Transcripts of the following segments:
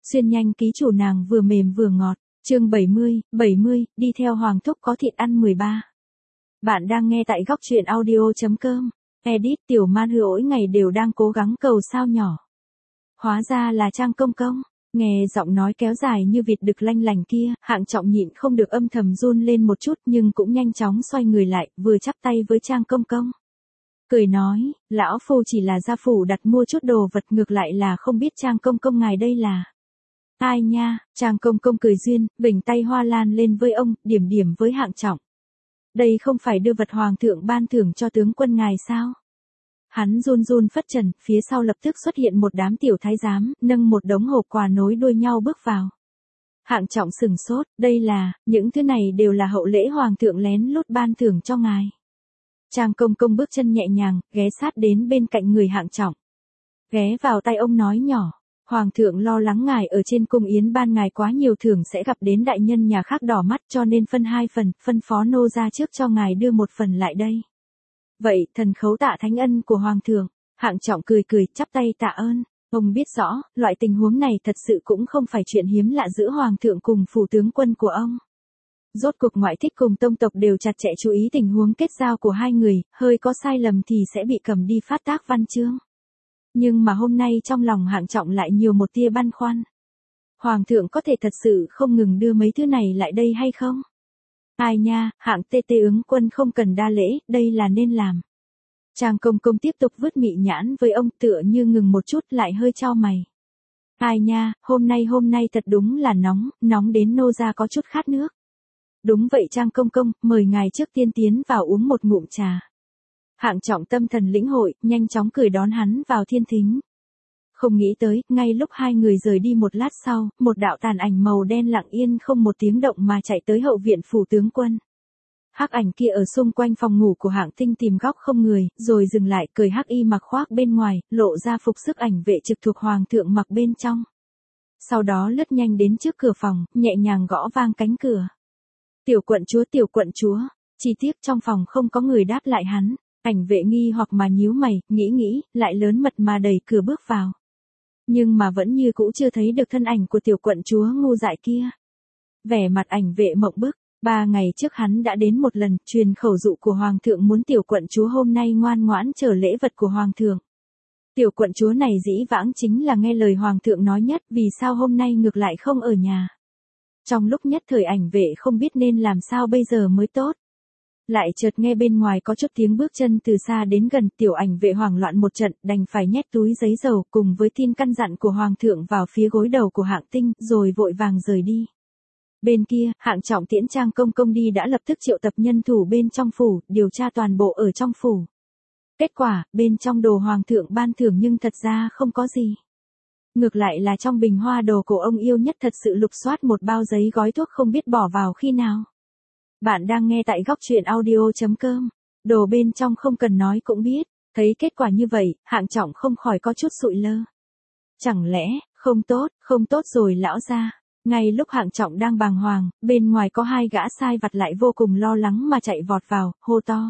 Xuyên nhanh ký chủ nàng vừa mềm vừa ngọt. Chương 70, đi theo Hoàng thúc có thịt ăn 13. Bạn đang nghe tại góc truyện audio.com. Edit Tiểu Man Hư mỗi ngày đều đang cố gắng cầu sao nhỏ. Hóa ra là Trang Công Công. Nghe giọng nói kéo dài như vịt đực lanh lành kia, Hạng Trọng nhịn không được âm thầm run lên một chút nhưng cũng nhanh chóng xoay người lại, vừa chắp tay với Trang Công Công. Cười nói, lão phu chỉ là gia phủ đặt mua chút đồ vật, ngược lại là không biết Trang Công Công ngài đây là ai nha. Trang Công Công cười duyên, vểnh tay hoa lan lên với ông, điểm điểm với Hạng Trọng. Đây không phải đưa vật hoàng thượng ban thưởng cho tướng quân ngài sao? Hắn run run phất trần, phía sau lập tức xuất hiện một đám tiểu thái giám, nâng một đống hộp quà nối đuôi nhau bước vào. Hạng Trọng sừng sốt, đây là, những thứ này đều là hậu lễ hoàng thượng lén lút ban thưởng cho ngài. Trang Công Công bước chân nhẹ nhàng, ghé sát đến bên cạnh người Hạng Trọng. Ghé vào tay ông nói nhỏ, Hoàng thượng lo lắng ngài ở trên cung yến ban ngài quá nhiều thưởng sẽ gặp đến đại nhân nhà khác đỏ mắt, cho nên phân 2 phần, phân phó nô ra trước cho ngài đưa 1 phần lại đây. Vậy, thần khấu tạ thánh ân của Hoàng thượng. Hạng Trọng cười cười, chắp tay tạ ơn. Ông biết rõ, loại tình huống này thật sự cũng không phải chuyện hiếm lạ giữa Hoàng thượng cùng phủ tướng quân của ông. Rốt cuộc ngoại thích cùng tông tộc đều chặt chẽ chú ý tình huống kết giao của hai người, hơi có sai lầm thì sẽ bị cầm đi phát tác văn chương. Nhưng mà hôm nay trong lòng Hạng Trọng lại nhiều một tia băn khoăn. Hoàng thượng có thể thật sự không ngừng đưa mấy thứ này lại đây hay không? Ai nha, Hạng tê ứng quân không cần đa lễ, đây là nên làm. Trang Công Công tiếp tục vứt mị nhãn với ông, tựa như ngừng một chút lại hơi chau mày. Ai nha, hôm nay thật đúng là nóng đến nô ra có chút khát nước. Đúng vậy Trang Công Công, mời ngài trước tiên tiến vào uống một ngụm trà. Hạng Trọng tâm thần lĩnh hội, nhanh chóng cười đón hắn vào thiên thính. Không nghĩ tới, ngay lúc hai người rời đi một lát sau, một đạo tàn ảnh màu đen lặng yên không một tiếng động mà chạy tới hậu viện phủ tướng quân. Hắc ảnh kia ở xung quanh phòng ngủ của Hạng Tinh tìm góc không người, rồi dừng lại, cởi hắc y mặc khoác bên ngoài, lộ ra phục sức ảnh vệ trực thuộc hoàng thượng mặc bên trong. Sau đó lướt nhanh đến trước cửa phòng, nhẹ nhàng gõ vang cánh cửa. Tiểu quận chúa, chi tiết trong phòng không có người đáp lại hắn. Ảnh vệ nghi hoặc mà nhíu mày, nghĩ, lại lớn mật mà đẩy cửa bước vào. Nhưng mà vẫn như cũ chưa thấy được thân ảnh của tiểu quận chúa ngu dại kia. Vẻ mặt ảnh vệ mộng bức, 3 ngày trước hắn đã đến một lần, truyền khẩu dụ của hoàng thượng muốn tiểu quận chúa hôm nay ngoan ngoãn chờ lễ vật của hoàng thượng. Tiểu quận chúa này dĩ vãng chính là nghe lời hoàng thượng nói nhất, vì sao hôm nay ngược lại không ở nhà. Trong lúc nhất thời ảnh vệ không biết nên làm sao bây giờ mới tốt. Lại chợt nghe bên ngoài có chút tiếng bước chân từ xa đến gần, tiểu ảnh vệ hoảng loạn một trận, đành phải nhét túi giấy dầu cùng với tin căn dặn của hoàng thượng vào phía gối đầu của Hạng Tinh, rồi vội vàng rời đi. Bên kia, Hạng Trọng tiễn Trang Công Công đi đã lập tức triệu tập nhân thủ bên trong phủ, điều tra toàn bộ ở trong phủ. Kết quả, bên trong đồ hoàng thượng ban thưởng nhưng thật ra không có gì. Ngược lại là trong bình hoa đồ cổ ông yêu nhất thật sự lục soát một bao giấy gói thuốc không biết bỏ vào khi nào. Bạn đang nghe tại góc truyện audio.com. Đồ bên trong không cần nói cũng biết. Thấy kết quả như vậy, Hạng Trọng không khỏi có chút sụi lơ. Chẳng lẽ, không tốt rồi lão gia. Ngay lúc Hạng Trọng đang bàng hoàng, bên ngoài có 2 gã sai vặt lại vô cùng lo lắng mà chạy vọt vào, hô to.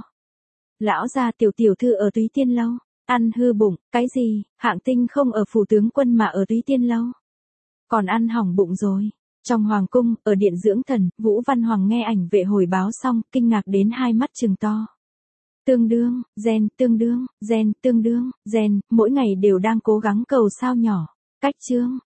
Lão gia tiểu thư ở Túy Tiên Lâu, ăn hư bụng, cái gì, Hạng Tinh không ở phủ tướng quân mà ở Túy Tiên Lâu. Còn ăn hỏng bụng rồi. Trong hoàng cung, ở điện dưỡng thần, Vũ Văn Hoàng nghe ảnh vệ hồi báo xong, kinh ngạc đến 2 mắt trừng to. Tương đương, gen, mỗi ngày đều đang cố gắng cầu sao nhỏ. Cách chương,